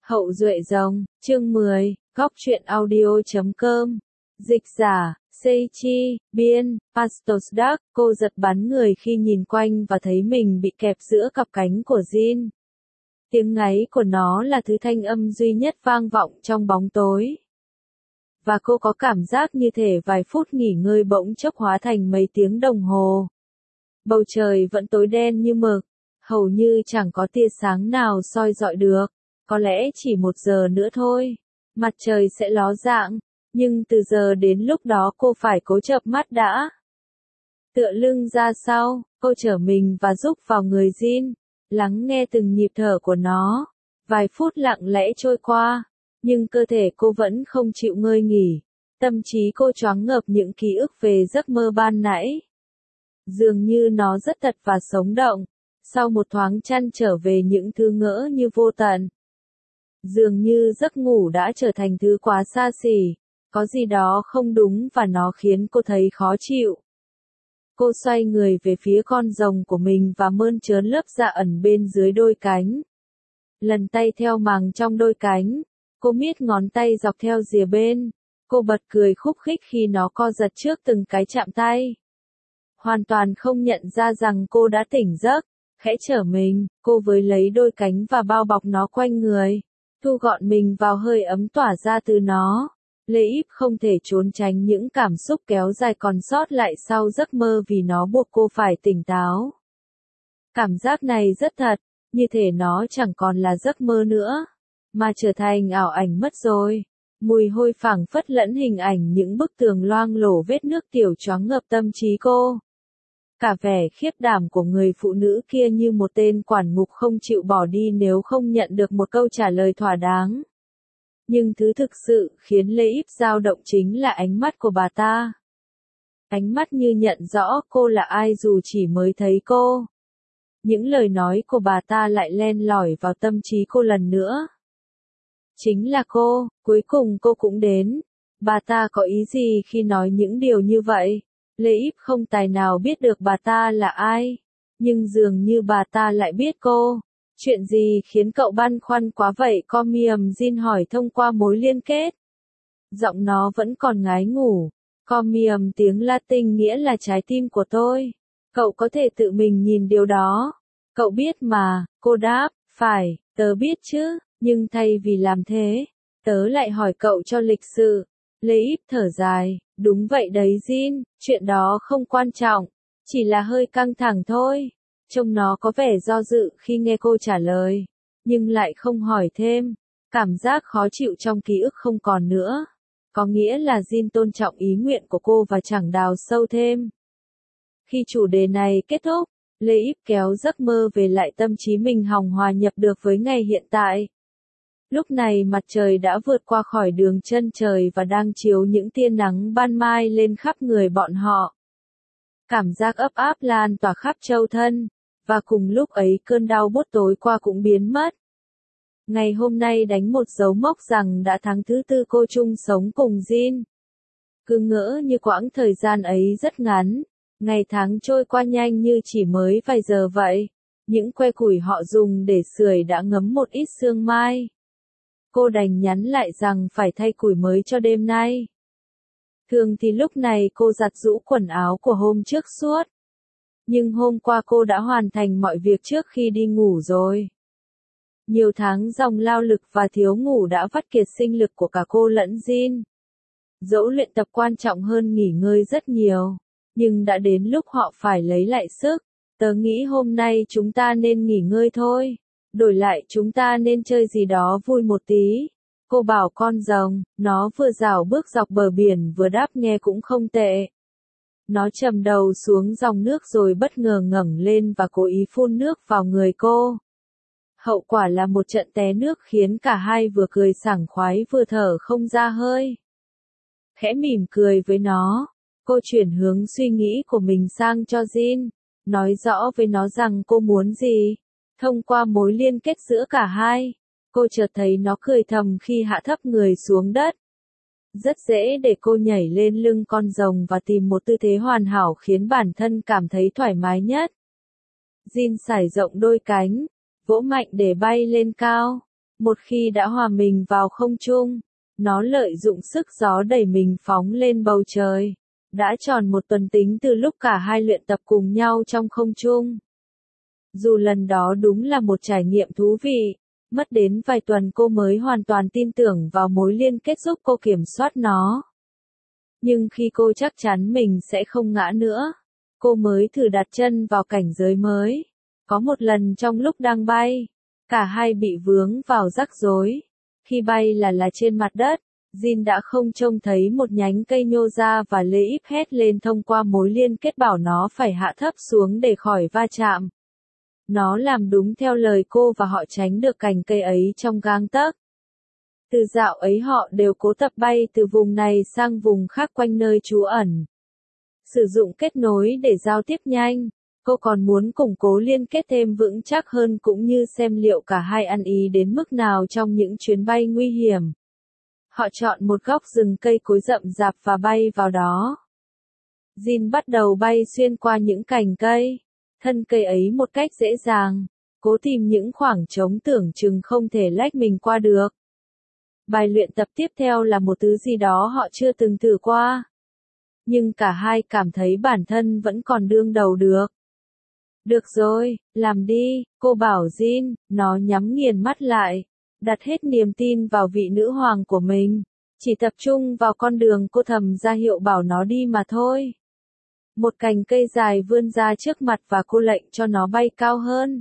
Hậu duệ rồng, chương 10, góc truyện audio.com. Dịch giả, Seichi, biên, Pastos Dark. Cô giật bắn người khi nhìn quanh và thấy mình bị kẹp giữa cặp cánh của Jin. Tiếng ngáy của nó là thứ thanh âm duy nhất vang vọng trong bóng tối. Và cô có cảm giác như thể vài phút nghỉ ngơi bỗng chốc hóa thành mấy tiếng đồng hồ. Bầu trời vẫn tối đen như mực, hầu như chẳng có tia sáng nào soi rọi được. Có lẽ chỉ 1 giờ nữa thôi, mặt trời sẽ ló dạng, nhưng từ giờ đến lúc đó cô phải cố chợp mắt đã. Tựa lưng ra sau, cô trở mình và rúc vào người Jin, lắng nghe từng nhịp thở của nó. Vài phút lặng lẽ trôi qua, nhưng cơ thể cô vẫn không chịu ngơi nghỉ. Tâm trí cô choáng ngợp những ký ức về giấc mơ ban nãy. Dường như nó rất thật và sống động, sau một thoáng trăn trở về những thứ ngỡ như vô tận. Dường như giấc ngủ đã trở thành thứ quá xa xỉ, có gì đó không đúng và nó khiến cô thấy khó chịu. Cô xoay người về phía con rồng của mình và mơn trớn lớp da ẩn bên dưới đôi cánh. Lần tay theo màng trong đôi cánh, cô miết ngón tay dọc theo rìa bên. Cô bật cười khúc khích khi nó co giật trước từng cái chạm tay. Hoàn toàn không nhận ra rằng cô đã tỉnh giấc, khẽ trở mình, cô với lấy đôi cánh và bao bọc nó quanh người. Thu gọn mình vào hơi ấm tỏa ra từ nó. Lê Íp không thể trốn tránh những cảm xúc kéo dài còn sót lại sau giấc mơ vì nó buộc cô phải tỉnh táo. Cảm giác này rất thật, như thể nó chẳng còn là giấc mơ nữa, mà trở thành ảo ảnh mất rồi. Mùi hôi phảng phất lẫn hình ảnh những bức tường loang lổ vết nước tiểu choáng ngợp tâm trí cô. Cả vẻ khiếp đảm của người phụ nữ kia như một tên quản ngục không chịu bỏ đi nếu không nhận được một câu trả lời thỏa đáng. Nhưng thứ thực sự khiến Lê Íp dao động chính là ánh mắt của bà ta. Ánh mắt như nhận rõ cô là ai dù chỉ mới thấy cô. Những lời nói của bà ta lại len lỏi vào tâm trí cô lần nữa. Chính là cô, cuối cùng cô cũng đến. Bà ta có ý gì khi nói những điều như vậy? Lê Íp không tài nào biết được bà ta là ai, nhưng dường như bà ta lại biết cô. Chuyện gì khiến cậu băn khoăn quá vậy? Comium Jin hỏi thông qua mối liên kết. Giọng nó vẫn còn ngái ngủ. Comium tiếng Latin nghĩa là trái tim của tôi. Cậu có thể tự mình nhìn điều đó. Cậu biết mà, cô đáp, phải, tớ biết chứ, nhưng thay vì làm thế, tớ lại hỏi cậu cho lịch sự. Lê Íp thở dài, đúng vậy đấy Jin, chuyện đó không quan trọng, chỉ là hơi căng thẳng thôi. Trông nó có vẻ do dự khi nghe cô trả lời, nhưng lại không hỏi thêm. Cảm giác khó chịu trong ký ức không còn nữa. Có nghĩa là Jin tôn trọng ý nguyện của cô và chẳng đào sâu thêm. Khi chủ đề này kết thúc, Lê Íp kéo giấc mơ về lại tâm trí mình hòng hòa nhập được với ngày hiện tại. Lúc này mặt trời đã vượt qua khỏi đường chân trời và đang chiếu những tia nắng ban mai lên khắp người bọn họ. Cảm giác ấp áp lan tỏa khắp châu thân, và cùng lúc ấy cơn đau buốt tối qua cũng biến mất. Ngày hôm nay đánh một dấu mốc rằng đã tháng thứ 4 cô chung sống cùng Jin. Cứ ngỡ như quãng thời gian ấy rất ngắn, ngày tháng trôi qua nhanh như chỉ mới vài giờ vậy. Những que củi họ dùng để sưởi đã ngấm một ít sương mai. Cô đành nhắn lại rằng phải thay củi mới cho đêm nay. Thường thì lúc này cô giặt giũ quần áo của hôm trước suốt. Nhưng hôm qua cô đã hoàn thành mọi việc trước khi đi ngủ rồi. Nhiều tháng dòng lao lực và thiếu ngủ đã vắt kiệt sinh lực của cả cô lẫn Jin. Dẫu luyện tập quan trọng hơn nghỉ ngơi rất nhiều, nhưng đã đến lúc họ phải lấy lại sức. Tớ nghĩ hôm nay chúng ta nên nghỉ ngơi thôi. Đổi lại chúng ta nên chơi gì đó vui một tí. Cô bảo con rồng, nó vừa dạo bước dọc bờ biển vừa đáp nghe cũng không tệ. Nó trầm đầu xuống dòng nước rồi bất ngờ ngẩng lên và cố ý phun nước vào người cô. Hậu quả là một trận té nước khiến cả hai vừa cười sảng khoái vừa thở không ra hơi. Khẽ mỉm cười với nó, cô chuyển hướng suy nghĩ của mình sang cho Jin, nói rõ với nó rằng cô muốn gì. Thông qua mối liên kết giữa cả hai, cô chợt thấy nó cười thầm khi hạ thấp người xuống đất. Rất dễ để cô nhảy lên lưng con rồng và tìm một tư thế hoàn hảo khiến bản thân cảm thấy thoải mái nhất. Jin sải rộng đôi cánh, vỗ mạnh để bay lên cao. Một khi đã hòa mình vào không trung, nó lợi dụng sức gió đẩy mình phóng lên bầu trời. Đã tròn một tuần tính từ lúc cả hai luyện tập cùng nhau trong không trung. Dù lần đó đúng là một trải nghiệm thú vị, mất đến vài tuần cô mới hoàn toàn tin tưởng vào mối liên kết giúp cô kiểm soát nó. Nhưng khi cô chắc chắn mình sẽ không ngã nữa, cô mới thử đặt chân vào cảnh giới mới. Có một lần trong lúc đang bay, cả hai bị vướng vào rắc rối. Khi bay là trên mặt đất, Jin đã không trông thấy một nhánh cây nhô ra và Lê Íp hét lên thông qua mối liên kết bảo nó phải hạ thấp xuống để khỏi va chạm. Nó làm đúng theo lời cô và họ tránh được cành cây ấy trong gang tấc. Từ dạo ấy họ đều cố tập bay từ vùng này sang vùng khác quanh nơi trú ẩn. Sử dụng kết nối để giao tiếp nhanh, cô còn muốn củng cố liên kết thêm vững chắc hơn cũng như xem liệu cả hai ăn ý đến mức nào trong những chuyến bay nguy hiểm. Họ chọn một góc rừng cây cối rậm rạp và bay vào đó. Jin bắt đầu bay xuyên qua những cành cây, thân cây ấy một cách dễ dàng, cố tìm những khoảng trống tưởng chừng không thể lách mình qua được. Bài luyện tập tiếp theo là một thứ gì đó họ chưa từng thử qua. Nhưng cả hai cảm thấy bản thân vẫn còn đương đầu được. Được rồi, làm đi, cô bảo Jin, nó nhắm nghiền mắt lại, đặt hết niềm tin vào vị nữ hoàng của mình, chỉ tập trung vào con đường cô thầm ra hiệu bảo nó đi mà thôi. Một cành cây dài vươn ra trước mặt và cô lệnh cho nó bay cao hơn.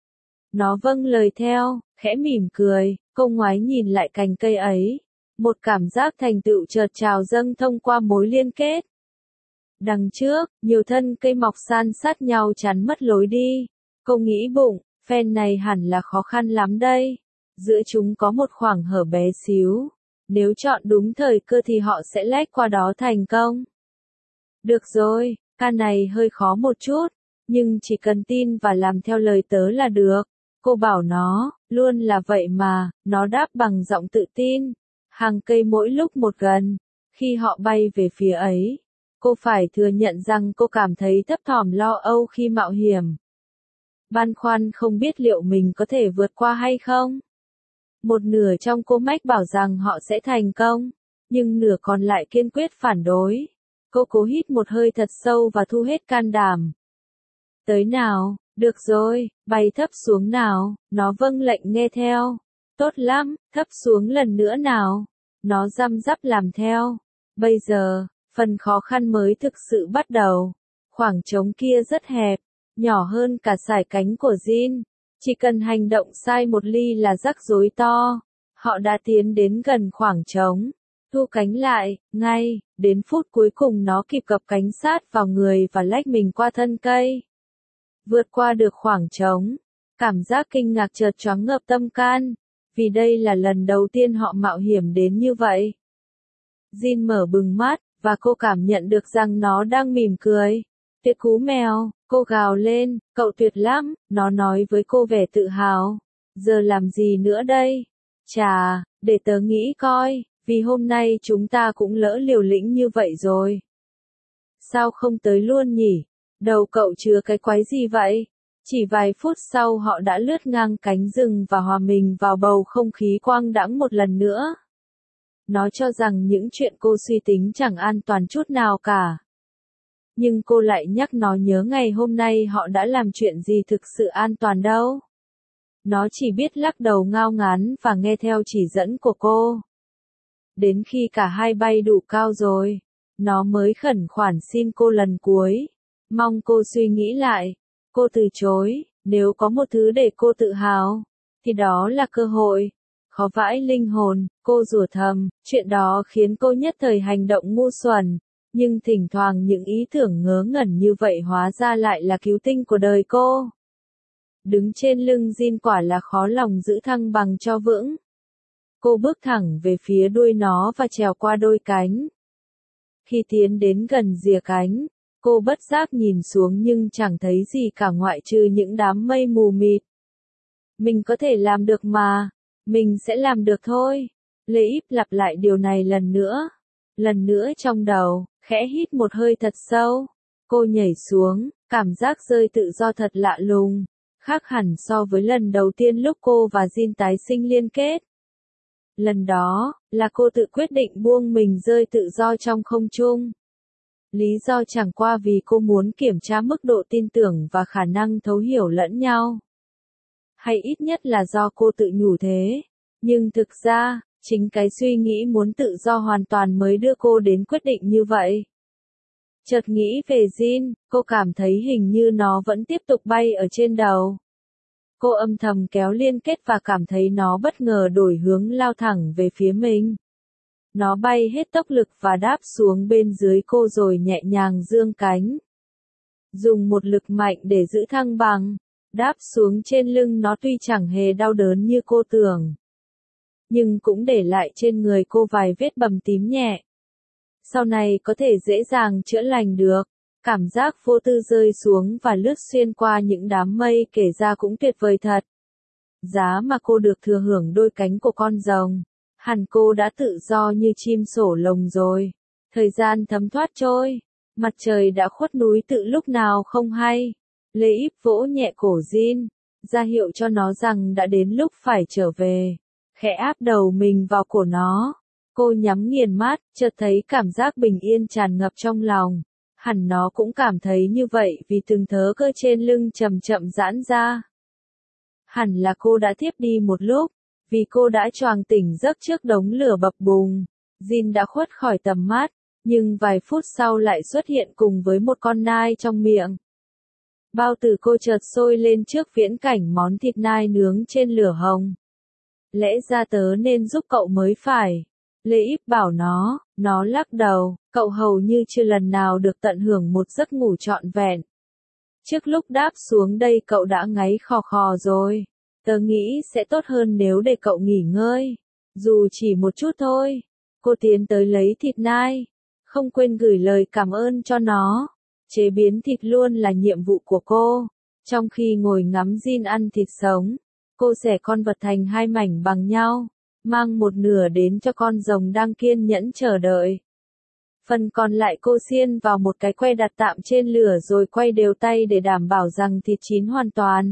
Nó vâng lời theo, khẽ mỉm cười, cô ngoái nhìn lại cành cây ấy. Một cảm giác thành tựu chợt trào dâng thông qua mối liên kết. Đằng trước, nhiều thân cây mọc san sát nhau chắn mất lối đi. Cô nghĩ bụng, phen này hẳn là khó khăn lắm đây. Giữa chúng có một khoảng hở bé xíu. Nếu chọn đúng thời cơ thì họ sẽ lách qua đó thành công. Được rồi, ca này hơi khó một chút, nhưng chỉ cần tin và làm theo lời tớ là được. Cô bảo nó, luôn là vậy mà, nó đáp bằng giọng tự tin. Hàng cây mỗi lúc một gần. Khi họ bay về phía ấy, cô phải thừa nhận rằng cô cảm thấy thấp thỏm lo âu khi mạo hiểm. Băn khoăn không biết liệu mình có thể vượt qua hay không. Một nửa trong cô mách bảo rằng họ sẽ thành công, nhưng nửa còn lại kiên quyết phản đối. Cô cố hít một hơi thật sâu và thu hết can đảm. Tới nào, được rồi, bay thấp xuống nào, nó vâng lệnh nghe theo. Tốt lắm, thấp xuống lần nữa nào. Nó răm rắp làm theo. Bây giờ, phần khó khăn mới thực sự bắt đầu. Khoảng trống kia rất hẹp, nhỏ hơn cả sải cánh của Jin. Chỉ cần hành động sai một ly là rắc rối to. Họ đã tiến đến gần khoảng trống. Thu cánh lại, ngay, đến phút cuối cùng nó kịp gập cánh sát vào người và lách mình qua thân cây. Vượt qua được khoảng trống. Cảm giác kinh ngạc chợt choáng ngợp tâm can. Vì đây là lần đầu tiên họ mạo hiểm đến như vậy. Jin mở bừng mắt, và cô cảm nhận được rằng nó đang mỉm cười. Tuyệt cú mèo, cô gào lên, cậu tuyệt lắm, nó nói với cô vẻ tự hào. Giờ làm gì nữa đây? Chà, để tớ nghĩ coi, vì hôm nay chúng ta cũng lỡ liều lĩnh như vậy rồi. Sao không tới luôn nhỉ? Đầu cậu chứa cái quái gì vậy? Chỉ vài phút sau họ đã lướt ngang cánh rừng và hòa mình vào bầu không khí quang đãng một lần nữa. Nó cho rằng những chuyện cô suy tính chẳng an toàn chút nào cả. Nhưng cô lại nhắc nó nhớ ngày hôm nay họ đã làm chuyện gì thực sự an toàn đâu. Nó chỉ biết lắc đầu ngao ngán và nghe theo chỉ dẫn của cô. Đến khi cả hai bay đủ cao rồi, nó mới khẩn khoản xin cô lần cuối. Mong cô suy nghĩ lại. Cô từ chối, nếu có một thứ để cô tự hào, thì đó là cơ hội. Khó vãi linh hồn, cô rủa thầm, chuyện đó khiến cô nhất thời hành động ngu xuẩn. Nhưng thỉnh thoảng những ý tưởng ngớ ngẩn như vậy hóa ra lại là cứu tinh của đời cô. Đứng trên lưng Jin quả là khó lòng giữ thăng bằng cho vững. Cô bước thẳng về phía đuôi nó và trèo qua đôi cánh. Khi tiến đến gần rìa cánh, cô bất giác nhìn xuống nhưng chẳng thấy gì cả ngoại trừ những đám mây mù mịt. Mình có thể làm được mà. Mình sẽ làm được thôi. Lê Íp lặp lại điều này lần nữa. Lần nữa trong đầu, khẽ hít một hơi thật sâu. Cô nhảy xuống, cảm giác rơi tự do thật lạ lùng. khác hẳn so với lần đầu tiên lúc cô và Jin tái sinh liên kết. Lần đó, là cô tự quyết định buông mình rơi tự do trong không trung. Lý do chẳng qua vì cô muốn kiểm tra mức độ tin tưởng và khả năng thấu hiểu lẫn nhau. Hay ít nhất là do cô tự nhủ thế. Nhưng thực ra, chính cái suy nghĩ muốn tự do hoàn toàn mới đưa cô đến quyết định như vậy. Chợt nghĩ về Jin, cô cảm thấy hình như nó vẫn tiếp tục bay ở trên đầu. Cô âm thầm kéo liên kết và cảm thấy nó bất ngờ đổi hướng lao thẳng về phía mình. Nó bay hết tốc lực và đáp xuống bên dưới cô rồi nhẹ nhàng giương cánh. Dùng một lực mạnh để giữ thăng bằng, đáp xuống trên lưng nó tuy chẳng hề đau đớn như cô tưởng. Nhưng cũng để lại trên người cô vài vết bầm tím nhẹ. Sau này có thể dễ dàng chữa lành được. Cảm giác vô tư rơi xuống và lướt xuyên qua những đám mây kể ra cũng tuyệt vời thật. Giá mà cô được thừa hưởng đôi cánh của con rồng. Hẳn cô đã tự do như chim sổ lồng rồi. Thời gian thấm thoát trôi. Mặt trời đã khuất núi tự lúc nào không hay. Lê Íp vỗ nhẹ cổ Jin, ra hiệu cho nó rằng đã đến lúc phải trở về. Khẽ áp đầu mình vào cổ nó. Cô nhắm nghiền mắt, chợt thấy cảm giác bình yên tràn ngập trong lòng. Hẳn nó cũng cảm thấy như vậy vì từng thớ cơ trên lưng chậm chậm giãn ra. Hẳn là cô đã thiếp đi một lúc, vì cô đã choàng tỉnh giấc trước đống lửa bập bùng. Jin đã khuất khỏi tầm mắt, nhưng vài phút sau lại xuất hiện cùng với một con nai trong miệng. Bao tử cô chợt sôi lên trước viễn cảnh món thịt nai nướng trên lửa hồng. Lẽ ra tớ nên giúp cậu mới phải. Lê Íp bảo nó lắc đầu, cậu hầu như chưa lần nào được tận hưởng một giấc ngủ trọn vẹn. Trước lúc đáp xuống đây cậu đã ngáy khò khò rồi. Tớ nghĩ sẽ tốt hơn nếu để cậu nghỉ ngơi. Dù chỉ một chút thôi. Cô tiến tới lấy thịt nai. Không quên gửi lời cảm ơn cho nó. Chế biến thịt luôn là nhiệm vụ của cô. Trong khi ngồi ngắm Jin ăn thịt sống, cô xẻ con vật thành hai mảnh bằng nhau. Mang một nửa đến cho con rồng đang kiên nhẫn chờ đợi. Phần còn lại cô xiên vào một cái que đặt tạm trên lửa rồi quay đều tay để đảm bảo rằng thịt chín hoàn toàn.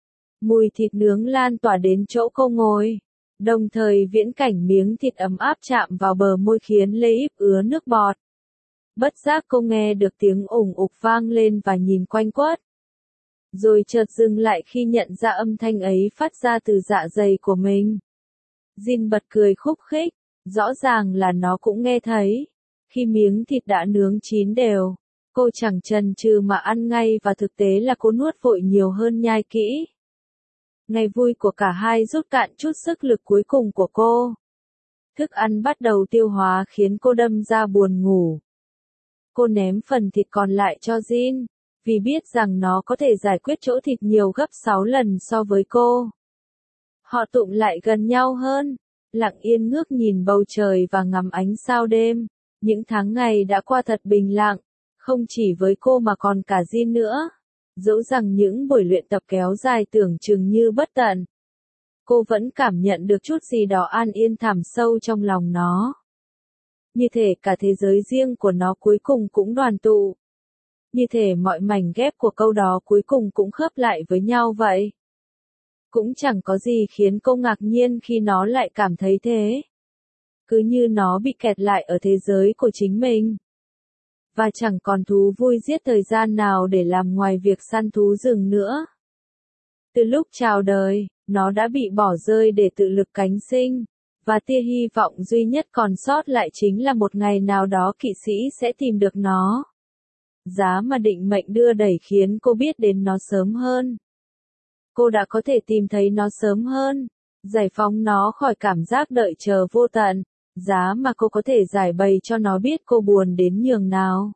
Mùi thịt nướng lan tỏa đến chỗ cô ngồi. Đồng thời viễn cảnh miếng thịt ấm áp chạm vào bờ môi khiến Lê Íp ứa nước bọt. Bất giác cô nghe được tiếng ủng ục vang lên và nhìn quanh quất. Rồi chợt dừng lại khi nhận ra âm thanh ấy phát ra từ dạ dày của mình. Jin bật cười khúc khích, rõ ràng là nó cũng nghe thấy. Khi miếng thịt đã nướng chín đều, cô chẳng chần chừ mà ăn ngay và thực tế là cô nuốt vội nhiều hơn nhai kỹ. Ngày vui của cả hai rút cạn chút sức lực cuối cùng của cô. Thức ăn bắt đầu tiêu hóa khiến cô đâm ra buồn ngủ. Cô ném phần thịt còn lại cho Jin, vì biết rằng nó có thể giải quyết chỗ thịt nhiều gấp 6 lần so với cô. Họ tụm lại gần nhau hơn, lặng yên ngước nhìn bầu trời và ngắm ánh sao đêm. Những tháng ngày đã qua thật bình lặng, không chỉ với cô mà còn cả Jin nữa. Dẫu rằng những buổi luyện tập kéo dài tưởng chừng như bất tận, cô vẫn cảm nhận được chút gì đó an yên thẳm sâu trong lòng nó. Như thể cả thế giới riêng của nó cuối cùng cũng đoàn tụ. Như thể mọi mảnh ghép của câu đó cuối cùng cũng khớp lại với nhau vậy. Cũng chẳng có gì khiến cô ngạc nhiên khi nó lại cảm thấy thế. Cứ như nó bị kẹt lại ở thế giới của chính mình. Và chẳng còn thú vui giết thời gian nào để làm ngoài việc săn thú rừng nữa. Từ lúc chào đời, nó đã bị bỏ rơi để tự lực cánh sinh. Và tia hy vọng duy nhất còn sót lại chính là một ngày nào đó kỵ sĩ sẽ tìm được nó. Giá mà định mệnh đưa đẩy khiến cô biết đến nó sớm hơn. Cô đã có thể tìm thấy nó sớm hơn, giải phóng nó khỏi cảm giác đợi chờ vô tận, giá mà cô có thể giải bày cho nó biết cô buồn đến nhường nào.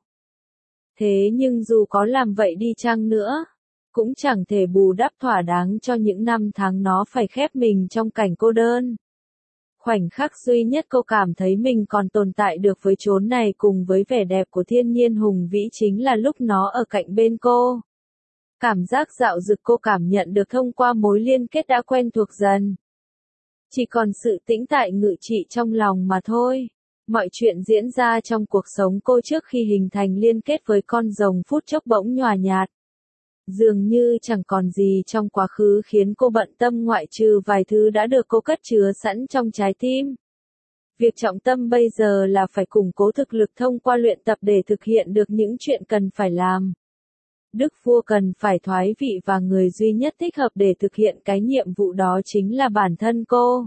Thế nhưng dù có làm vậy đi chăng nữa, cũng chẳng thể bù đắp thỏa đáng cho những năm tháng nó phải khép mình trong cảnh cô đơn. Khoảnh khắc duy nhất cô cảm thấy mình còn tồn tại được với chốn này cùng với vẻ đẹp của thiên nhiên hùng vĩ chính là lúc nó ở cạnh bên cô. Cảm giác dạo dực cô cảm nhận được thông qua mối liên kết đã quen thuộc dần. Chỉ còn sự tĩnh tại ngự trị trong lòng mà thôi. Mọi chuyện diễn ra trong cuộc sống cô trước khi hình thành liên kết với con rồng phút chốc bỗng nhòa nhạt. Dường như chẳng còn gì trong quá khứ khiến cô bận tâm ngoại trừ vài thứ đã được cô cất chứa sẵn trong trái tim. Việc trọng tâm bây giờ là phải củng cố thực lực thông qua luyện tập để thực hiện được những chuyện cần phải làm. Đức vua cần phải thoái vị và người duy nhất thích hợp để thực hiện cái nhiệm vụ đó chính là bản thân cô.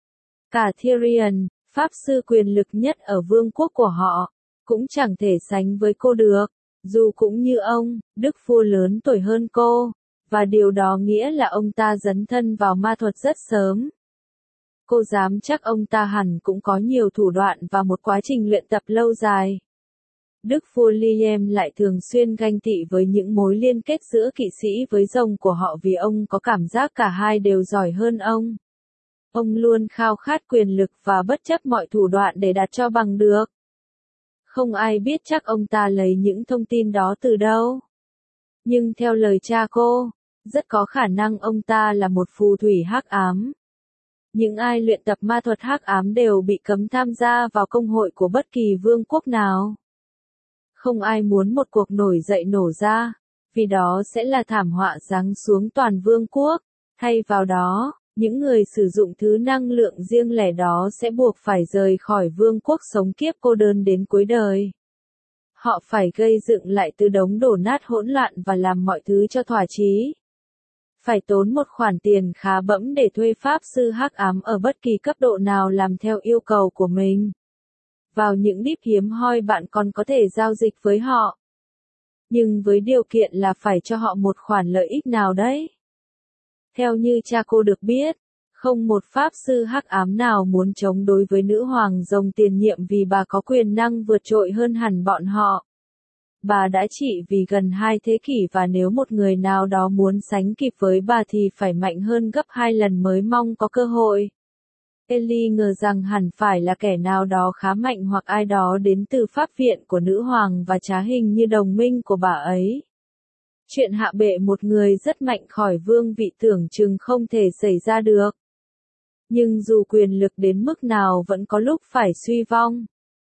Cả Tyrion, pháp sư quyền lực nhất ở vương quốc của họ, cũng chẳng thể sánh với cô được. Dù cũng như ông, đức vua lớn tuổi hơn cô, và điều đó nghĩa là ông ta dấn thân vào ma thuật rất sớm. Cô dám chắc ông ta hẳn cũng có nhiều thủ đoạn và một quá trình luyện tập lâu dài. Đức vua Liam lại thường xuyên ganh tị với những mối liên kết giữa kỵ sĩ với rồng của họ vì ông có cảm giác cả hai đều giỏi hơn ông. Ông luôn khao khát quyền lực và bất chấp mọi thủ đoạn để đạt cho bằng được. Không ai biết chắc ông ta lấy những thông tin đó từ đâu. Nhưng theo lời cha cô, rất có khả năng ông ta là một phù thủy hắc ám. Những ai luyện tập ma thuật hắc ám đều bị cấm tham gia vào công hội của bất kỳ vương quốc nào. Không ai muốn một cuộc nổi dậy nổ ra, vì đó sẽ là thảm họa giáng xuống toàn vương quốc. Thay vào đó, những người sử dụng thứ năng lượng riêng lẻ đó sẽ buộc phải rời khỏi vương quốc sống kiếp cô đơn đến cuối đời. Họ phải gây dựng lại từ đống đổ nát hỗn loạn và làm mọi thứ cho thỏa chí. Phải tốn một khoản tiền khá bẫm để thuê pháp sư hắc ám ở bất kỳ cấp độ nào làm theo yêu cầu của mình. Vào những deep hiếm hoi bạn còn có thể giao dịch với họ. Nhưng với điều kiện là phải cho họ một khoản lợi ích nào đấy. Theo như cha cô được biết, không một pháp sư hắc ám nào muốn chống đối với nữ hoàng rồng tiền nhiệm vì bà có quyền năng vượt trội hơn hẳn bọn họ. Bà đã trị vì gần 2 thế kỷ và nếu một người nào đó muốn sánh kịp với bà thì phải mạnh hơn gấp 2 lần mới mong có cơ hội. Ellie ngờ rằng hẳn phải là kẻ nào đó khá mạnh hoặc ai đó đến từ pháp viện của nữ hoàng và trá hình như đồng minh của bà ấy. Chuyện hạ bệ một người rất mạnh khỏi vương vị tưởng chừng không thể xảy ra được. Nhưng dù quyền lực đến mức nào vẫn có lúc phải suy vong.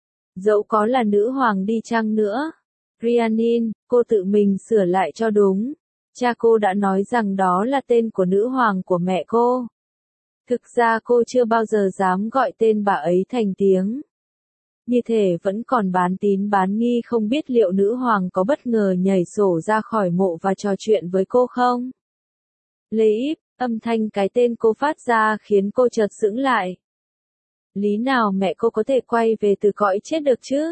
Dẫu có là nữ hoàng đi chăng nữa. Rhiannon, cô tự mình sửa lại cho đúng. Cha cô đã nói rằng đó là tên của nữ hoàng của mẹ cô. Thực ra cô chưa bao giờ dám gọi tên bà ấy thành tiếng. Như thể vẫn còn bán tín bán nghi không biết liệu nữ hoàng có bất ngờ nhảy sổ ra khỏi mộ và trò chuyện với cô không. Leif, âm thanh cái tên cô phát ra khiến cô chợt sững lại. Lý nào mẹ cô có thể quay về từ cõi chết được chứ?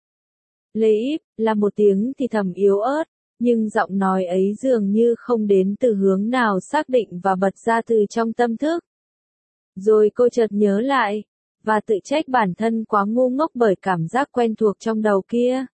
Leif, là một tiếng thì thầm yếu ớt, nhưng giọng nói ấy dường như không đến từ hướng nào xác định và bật ra từ trong tâm thức. Rồi cô chợt nhớ lại, và tự trách bản thân quá ngu ngốc bởi cảm giác quen thuộc trong đầu kia.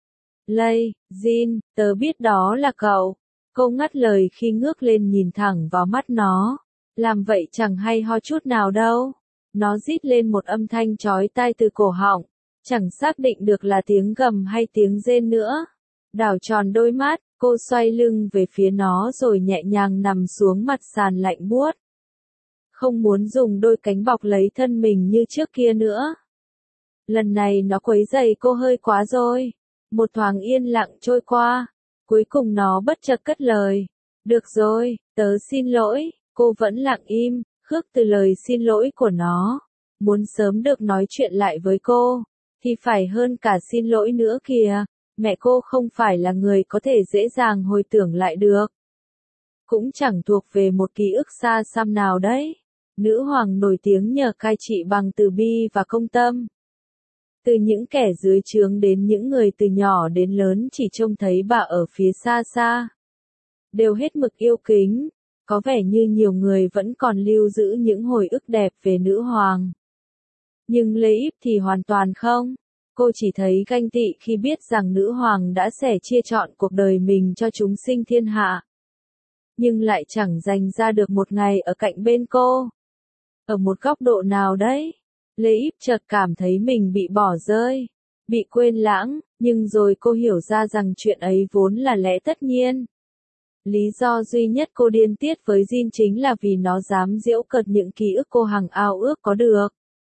Lay, Jin, tớ biết đó là cậu. Cô ngắt lời khi ngước lên nhìn thẳng vào mắt nó. Làm vậy chẳng hay ho chút nào đâu. Nó rít lên một âm thanh chói tai từ cổ họng. Chẳng xác định được là tiếng gầm hay tiếng rên nữa. Đảo tròn đôi mắt, cô xoay lưng về phía nó rồi nhẹ nhàng nằm xuống mặt sàn lạnh buốt. Không muốn dùng đôi cánh bọc lấy thân mình như trước kia nữa. Lần này nó quấy rầy cô hơi quá rồi. Một thoáng yên lặng trôi qua. Cuối cùng nó bất chợt cất lời. Được rồi, tớ xin lỗi. Cô vẫn lặng im, khước từ lời xin lỗi của nó. Muốn sớm được nói chuyện lại với cô, thì phải hơn cả xin lỗi nữa kìa. Mẹ cô không phải là người có thể dễ dàng hồi tưởng lại được. Cũng chẳng thuộc về một ký ức xa xăm nào đấy. Nữ hoàng nổi tiếng nhờ cai trị bằng từ bi và công tâm. Từ những kẻ dưới trướng đến những người từ nhỏ đến lớn chỉ trông thấy bà ở phía xa xa. Đều hết mực yêu kính, có vẻ như nhiều người vẫn còn lưu giữ những hồi ức đẹp về nữ hoàng. Nhưng Leif thì hoàn toàn không. Cô chỉ thấy ganh tị khi biết rằng nữ hoàng đã sẻ chia trọn cuộc đời mình cho chúng sinh thiên hạ. Nhưng lại chẳng dành ra được một ngày ở cạnh bên cô. Ở một góc độ nào đấy, Leif chợt cảm thấy mình bị bỏ rơi, bị quên lãng, nhưng rồi cô hiểu ra rằng chuyện ấy vốn là lẽ tất nhiên. Lý do duy nhất cô điên tiết với Jin chính là vì nó dám giễu cợt những ký ức cô hằng ao ước có được.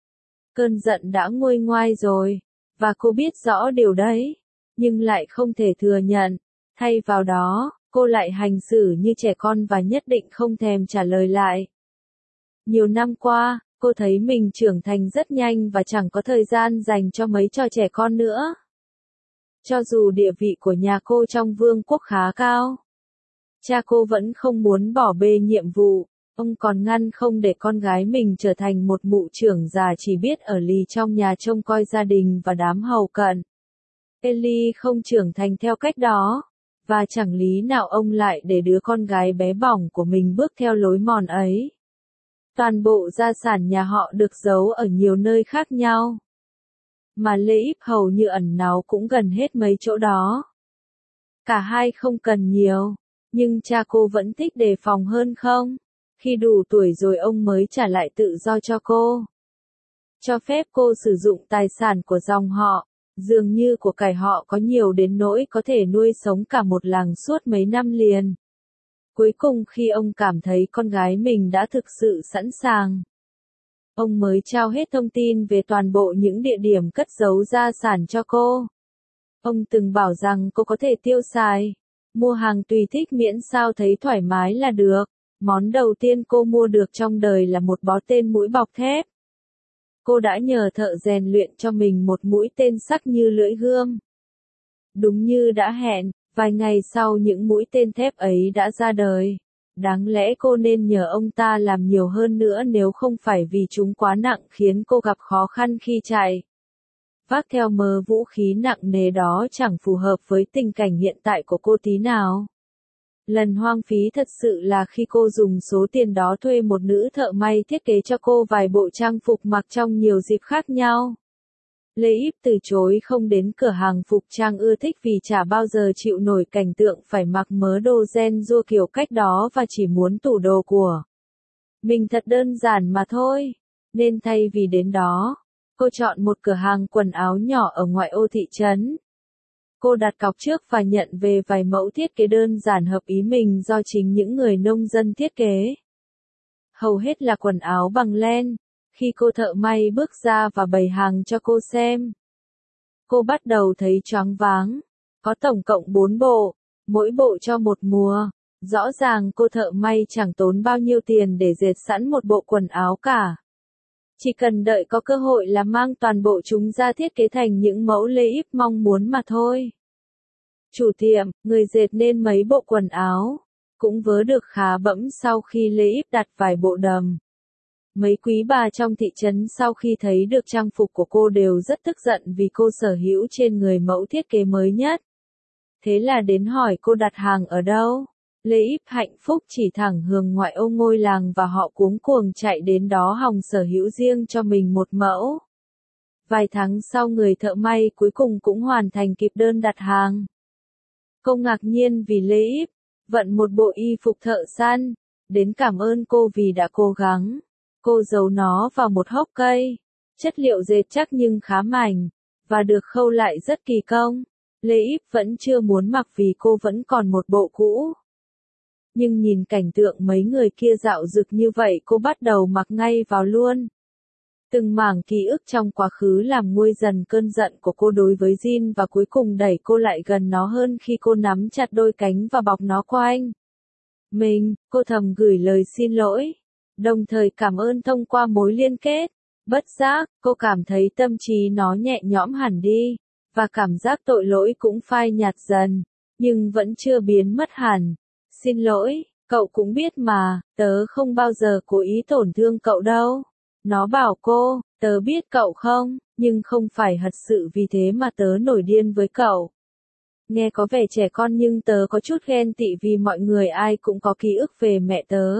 Cơn giận đã nguôi ngoai rồi, và cô biết rõ điều đấy, nhưng lại không thể thừa nhận. Thay vào đó, cô lại hành xử như trẻ con và nhất định không thèm trả lời lại. Nhiều năm qua, cô thấy mình trưởng thành rất nhanh và chẳng có thời gian dành cho mấy trò trẻ con nữa. Cho dù địa vị của nhà cô trong vương quốc khá cao, cha cô vẫn không muốn bỏ bê nhiệm vụ, ông còn ngăn không để con gái mình trở thành một mụ trưởng già chỉ biết ở lì trong nhà trông coi gia đình và đám hầu cận. Ellie không trưởng thành theo cách đó, và chẳng lý nào ông lại để đứa con gái bé bỏng của mình bước theo lối mòn ấy. Toàn bộ gia sản nhà họ được giấu ở nhiều nơi khác nhau, mà Leif hầu như ẩn náu cũng gần hết mấy chỗ đó. Cả hai không cần nhiều, nhưng cha cô vẫn thích đề phòng hơn không? Khi đủ tuổi rồi ông mới trả lại tự do cho cô. Cho phép cô sử dụng tài sản của dòng họ, dường như của cải họ có nhiều đến nỗi có thể nuôi sống cả một làng suốt mấy năm liền. Cuối cùng khi ông cảm thấy con gái mình đã thực sự sẵn sàng, ông mới trao hết thông tin về toàn bộ những địa điểm cất giấu gia sản cho cô. Ông từng bảo rằng cô có thể tiêu xài, mua hàng tùy thích miễn sao thấy thoải mái là được. Món đầu tiên cô mua được trong đời là một bó tên mũi bọc thép. Cô đã nhờ thợ rèn luyện cho mình một mũi tên sắc như lưỡi gươm. Đúng như đã hẹn, vài ngày sau những mũi tên thép ấy đã ra đời. Đáng lẽ cô nên nhờ ông ta làm nhiều hơn nữa nếu không phải vì chúng quá nặng khiến cô gặp khó khăn khi chạy. Vác theo mớ vũ khí nặng nề đó chẳng phù hợp với tình cảnh hiện tại của cô tí nào. Lần hoang phí thật sự là khi cô dùng số tiền đó thuê một nữ thợ may thiết kế cho cô vài bộ trang phục mặc trong nhiều dịp khác nhau. Leif từ chối không đến cửa hàng phục trang ưa thích vì chả bao giờ chịu nổi cảnh tượng phải mặc mớ đồ ren rua kiểu cách đó và chỉ muốn tủ đồ của mình thật đơn giản mà thôi. Nên thay vì đến đó, cô chọn một cửa hàng quần áo nhỏ ở ngoại ô thị trấn. Cô đặt cọc trước và nhận về vài mẫu thiết kế đơn giản hợp ý mình do chính những người nông dân thiết kế. Hầu hết là quần áo bằng len. Khi cô thợ may bước ra và bày hàng cho cô xem, cô bắt đầu thấy choáng váng. Có tổng cộng 4 bộ, mỗi bộ cho một mùa. Rõ ràng cô thợ may chẳng tốn bao nhiêu tiền để dệt sẵn một bộ quần áo cả. Chỉ cần đợi có cơ hội là mang toàn bộ chúng ra thiết kế thành những mẫu Leif mong muốn mà thôi. Chủ tiệm, người dệt nên mấy bộ quần áo, cũng vớ được khá bẫm sau khi Leif đặt vài bộ đầm. Mấy quý bà trong thị trấn sau khi thấy được trang phục của cô đều rất tức giận vì cô sở hữu trên người mẫu thiết kế mới nhất. Thế là đến hỏi cô đặt hàng ở đâu. Leif hạnh phúc chỉ thẳng hướng ngoại ô ngôi làng và họ cuống cuồng chạy đến đó hòng sở hữu riêng cho mình một mẫu. Vài tháng sau người thợ may cuối cùng cũng hoàn thành kịp đơn đặt hàng. Cô ngạc nhiên vì Leif vận một bộ y phục thợ săn, đến cảm ơn cô vì đã cố gắng. Cô giấu nó vào một hốc cây, chất liệu dệt chắc nhưng khá mảnh, và được khâu lại rất kỳ công. Leif vẫn chưa muốn mặc vì cô vẫn còn một bộ cũ. Nhưng nhìn cảnh tượng mấy người kia dạo dực như vậy cô bắt đầu mặc ngay vào luôn. Từng mảng ký ức trong quá khứ làm nguôi dần cơn giận của cô đối với Jin và cuối cùng đẩy cô lại gần nó hơn khi cô nắm chặt đôi cánh và bọc nó quanh mình. Cô thầm gửi lời xin lỗi, đồng thời cảm ơn thông qua mối liên kết. Bất giác, cô cảm thấy tâm trí nó nhẹ nhõm hẳn đi, và cảm giác tội lỗi cũng phai nhạt dần, nhưng vẫn chưa biến mất hẳn. Xin lỗi, cậu cũng biết mà, tớ không bao giờ cố ý tổn thương cậu đâu. Nó bảo cô, tớ biết cậu không, nhưng không phải thật sự vì thế mà tớ nổi điên với cậu. Nghe có vẻ trẻ con nhưng tớ có chút ghen tị vì mọi người ai cũng có ký ức về mẹ tớ.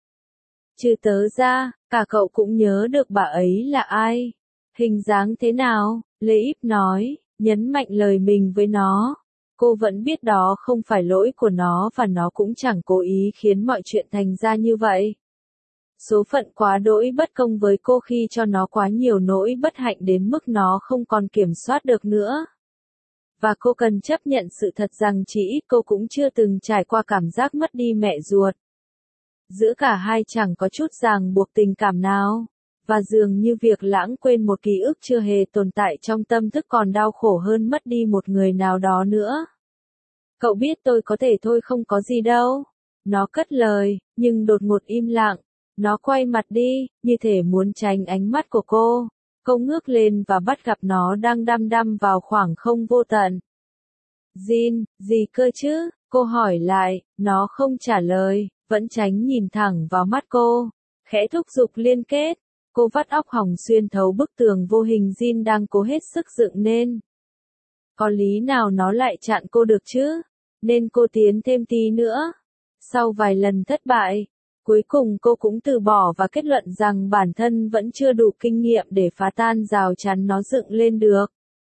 Trừ tớ ra, cả cậu cũng nhớ được bà ấy là ai. Hình dáng thế nào, Leif nói, nhấn mạnh lời mình với nó. Cô vẫn biết đó không phải lỗi của nó và nó cũng chẳng cố ý khiến mọi chuyện thành ra như vậy. Số phận quá đỗi bất công với cô khi cho nó quá nhiều nỗi bất hạnh đến mức nó không còn kiểm soát được nữa. Và cô cần chấp nhận sự thật rằng chỉ ít cô cũng chưa từng trải qua cảm giác mất đi mẹ ruột. Giữa cả hai chẳng có chút ràng buộc tình cảm nào, và dường như việc lãng quên một ký ức chưa hề tồn tại trong tâm thức còn đau khổ hơn mất đi một người nào đó nữa. Cậu biết tôi có thể thôi không có gì đâu. Nó cất lời, nhưng đột ngột im lặng. Nó quay mặt đi, như thể muốn tránh ánh mắt của cô. Cô ngước lên và bắt gặp nó đang đăm đăm vào khoảng không vô tận. Jin, gì cơ chứ? Cô hỏi lại, nó không trả lời, vẫn tránh nhìn thẳng vào mắt cô. Khẽ thúc giục liên kết. Cô vắt óc hỏng xuyên thấu bức tường vô hình Jin đang cố hết sức dựng nên. Có lý nào nó lại chặn cô được chứ? Nên cô tiến thêm tí nữa. Sau vài lần thất bại, cuối cùng cô cũng từ bỏ và kết luận rằng bản thân vẫn chưa đủ kinh nghiệm để phá tan rào chắn nó dựng lên được.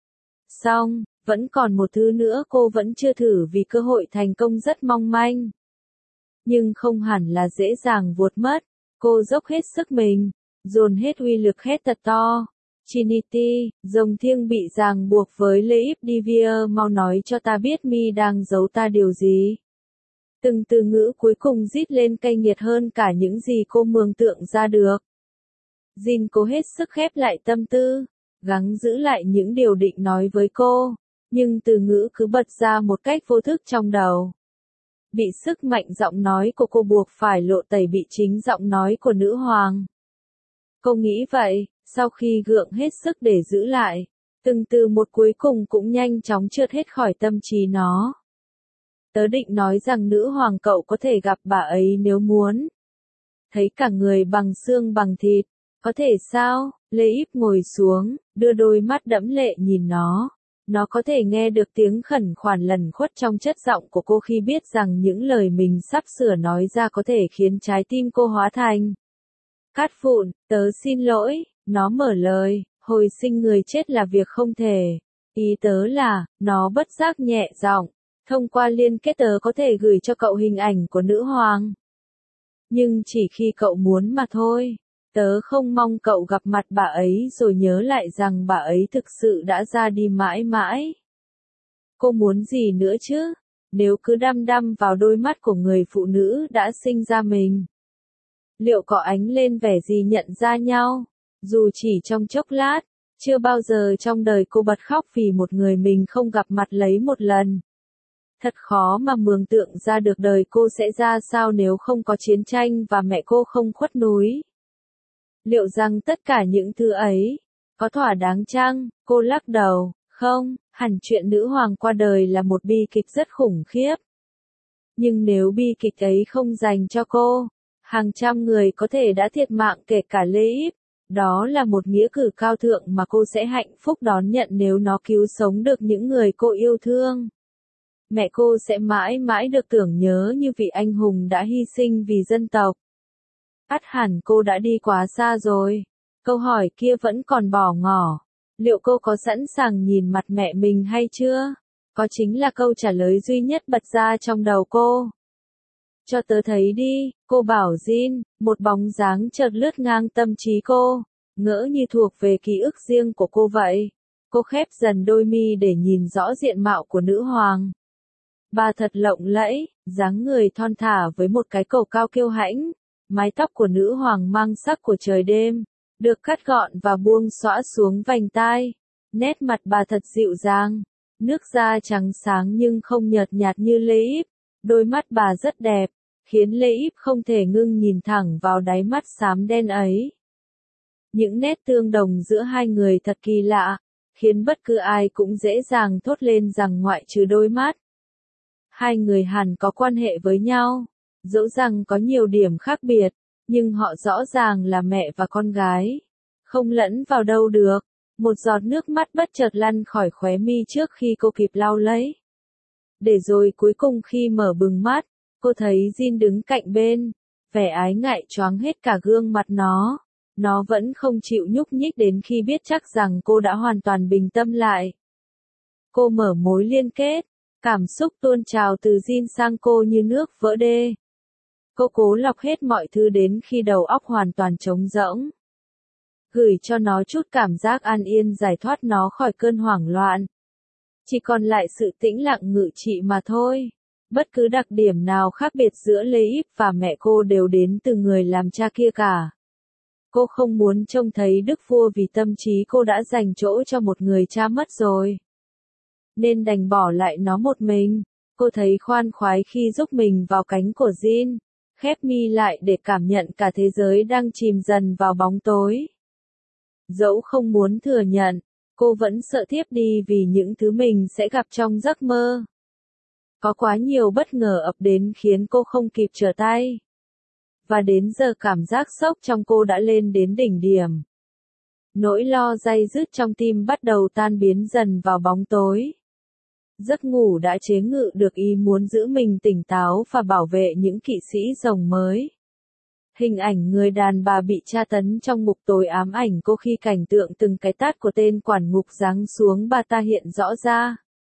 Xong, vẫn còn một thứ nữa cô vẫn chưa thử vì cơ hội thành công rất mong manh. Nhưng không hẳn là dễ dàng vuột mất. Cô dốc hết sức mình, dồn hết uy lực hét thật to. Trinity, rồng thiêng bị ràng buộc với Leif Divier, mau nói cho ta biết mi đang giấu ta điều gì. Từng từ ngữ cuối cùng rít lên cay nghiệt hơn cả những gì cô mường tượng ra được. Jin cố hết sức khép lại tâm tư, gắng giữ lại những điều định nói với cô, nhưng từ ngữ cứ bật ra một cách vô thức trong đầu. Bị sức mạnh giọng nói của cô buộc phải lộ tẩy bị chính giọng nói của nữ hoàng. Cô nghĩ vậy, sau khi gượng hết sức để giữ lại, từng từ một cuối cùng cũng nhanh chóng trượt hết khỏi tâm trí nó. Tớ định nói rằng nữ hoàng cậu có thể gặp bà ấy nếu muốn. Thấy cả người bằng xương bằng thịt, có thể sao? Leif ngồi xuống, đưa đôi mắt đẫm lệ nhìn nó. Nó có thể nghe được tiếng khẩn khoản lẩn khuất trong chất giọng của cô khi biết rằng những lời mình sắp sửa nói ra có thể khiến trái tim cô hóa thành cát vụn. Tớ xin lỗi, nó mở lời, hồi sinh người chết là việc không thể. Ý tớ là, nó bất giác nhẹ giọng, thông qua liên kết tớ có thể gửi cho cậu hình ảnh của nữ hoàng. Nhưng chỉ khi cậu muốn mà thôi. Tớ không mong cậu gặp mặt bà ấy rồi nhớ lại rằng bà ấy thực sự đã ra đi mãi mãi. Cô muốn gì nữa chứ? Nếu cứ đăm đăm vào đôi mắt của người phụ nữ đã sinh ra mình. Liệu có ánh lên vẻ gì nhận ra nhau? Dù chỉ trong chốc lát, chưa bao giờ trong đời cô bật khóc vì một người mình không gặp mặt lấy một lần. Thật khó mà mường tượng ra được đời cô sẽ ra sao nếu không có chiến tranh và mẹ cô không khuất núi. Liệu rằng tất cả những thứ ấy có thỏa đáng chăng? Cô lắc đầu, không, hẳn chuyện nữ hoàng qua đời là một bi kịch rất khủng khiếp. Nhưng nếu bi kịch ấy không dành cho cô, hàng trăm người có thể đã thiệt mạng kể cả Leif. Đó là một nghĩa cử cao thượng mà cô sẽ hạnh phúc đón nhận nếu nó cứu sống được những người cô yêu thương. Mẹ cô sẽ mãi mãi được tưởng nhớ như vị anh hùng đã hy sinh vì dân tộc. Ắt hẳn cô đã đi quá xa rồi. Câu hỏi kia vẫn còn bỏ ngỏ. Liệu cô có sẵn sàng nhìn mặt mẹ mình hay chưa? Có chính là câu trả lời duy nhất bật ra trong đầu cô. Cho tớ thấy đi, cô bảo Jin, một bóng dáng chợt lướt ngang tâm trí cô, ngỡ như thuộc về ký ức riêng của cô vậy. Cô khép dần đôi mi để nhìn rõ diện mạo của nữ hoàng. Bà thật lộng lẫy, dáng người thon thả với một cái cổ cao kiêu hãnh. Mái tóc của nữ hoàng mang sắc của trời đêm, được cắt gọn và buông xõa xuống vành tai. Nét mặt bà thật dịu dàng, nước da trắng sáng nhưng không nhợt nhạt như Leif. Đôi mắt bà rất đẹp, khiến Leif không thể ngưng nhìn thẳng vào đáy mắt xám đen ấy. Những nét tương đồng giữa hai người thật kỳ lạ, khiến bất cứ ai cũng dễ dàng thốt lên rằng ngoại trừ đôi mắt, hai người hẳn có quan hệ với nhau. Dẫu rằng có nhiều điểm khác biệt, nhưng họ rõ ràng là mẹ và con gái. Không lẫn vào đâu được. Một giọt nước mắt bất chợt lăn khỏi khóe mi trước khi cô kịp lau lấy. Để rồi cuối cùng khi mở bừng mắt, cô thấy Jin đứng cạnh bên. Vẻ ái ngại choáng hết cả gương mặt nó. Nó vẫn không chịu nhúc nhích đến khi biết chắc rằng cô đã hoàn toàn bình tâm lại. Cô mở mối liên kết. Cảm xúc tuôn trào từ Jin sang cô như nước vỡ đê. Cô cố lọc hết mọi thứ đến khi đầu óc hoàn toàn trống rỗng. Gửi cho nó chút cảm giác an yên giải thoát nó khỏi cơn hoảng loạn. Chỉ còn lại sự tĩnh lặng ngự trị mà thôi. Bất cứ đặc điểm nào khác biệt giữa Leif và mẹ cô đều đến từ người làm cha kia cả. Cô không muốn trông thấy đức vua vì tâm trí cô đã dành chỗ cho một người cha mất rồi. Nên đành bỏ lại nó một mình. Cô thấy khoan khoái khi giúp mình vào cánh của Jin, khép mi lại để cảm nhận cả thế giới đang chìm dần vào bóng tối. Dẫu không muốn thừa nhận, cô vẫn sợ thiếp đi vì những thứ mình sẽ gặp trong giấc mơ. Có quá nhiều bất ngờ ập đến khiến cô không kịp trở tay. Và đến giờ cảm giác sốc trong cô đã lên đến đỉnh điểm. Nỗi lo day dứt trong tim bắt đầu tan biến dần vào bóng tối. Giấc ngủ đã chế ngự được ý muốn giữ mình tỉnh táo và bảo vệ những kỵ sĩ rồng mới. Hình ảnh người đàn bà bị tra tấn trong ngục tối ám ảnh cô khi cảnh tượng từng cái tát của tên quản ngục giáng xuống bà ta hiện rõ ra.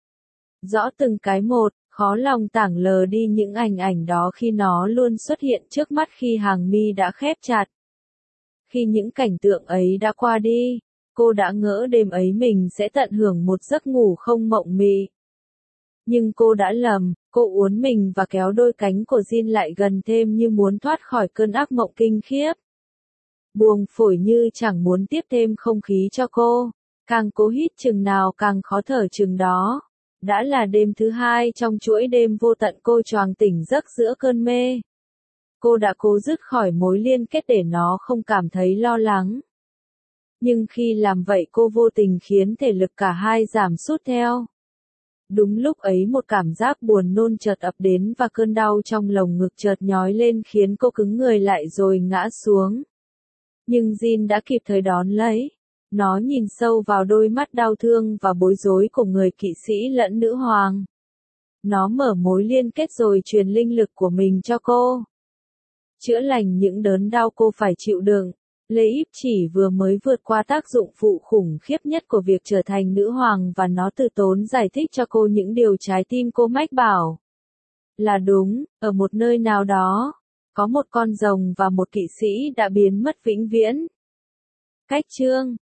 Rõ từng cái một, khó lòng tảng lờ đi những ảnh đó khi nó luôn xuất hiện trước mắt khi hàng mi đã khép chặt. Khi những cảnh tượng ấy đã qua đi, cô đã ngỡ đêm ấy mình sẽ tận hưởng một giấc ngủ không mộng mị. Nhưng cô đã lầm, cô uốn mình và kéo đôi cánh của Jin lại gần thêm như muốn thoát khỏi cơn ác mộng kinh khiếp. Buồng phổi như chẳng muốn tiếp thêm không khí cho cô, càng cố hít chừng nào càng khó thở chừng đó. Đã là đêm thứ hai trong chuỗi đêm vô tận cô choàng tỉnh giấc giữa cơn mê. Cô đã cố dứt khỏi mối liên kết để nó không cảm thấy lo lắng. Nhưng khi làm vậy cô vô tình khiến thể lực cả hai giảm sút theo. Đúng lúc ấy một cảm giác buồn nôn chợt ập đến và cơn đau trong lồng ngực chợt nhói lên khiến cô cứng người lại rồi ngã xuống. Nhưng Jin đã kịp thời đón lấy. Nó nhìn sâu vào đôi mắt đau thương và bối rối của người kỵ sĩ lẫn nữ hoàng. Nó mở mối liên kết rồi truyền linh lực của mình cho cô. Chữa lành những đớn đau cô phải chịu đựng. Lê Íp chỉ vừa mới vượt qua tác dụng phụ khủng khiếp nhất của việc trở thành nữ hoàng và nó từ tốn giải thích cho cô những điều trái tim cô mách bảo. Là đúng, ở một nơi nào đó, có một con rồng và một kỵ sĩ đã biến mất vĩnh viễn. Cách chương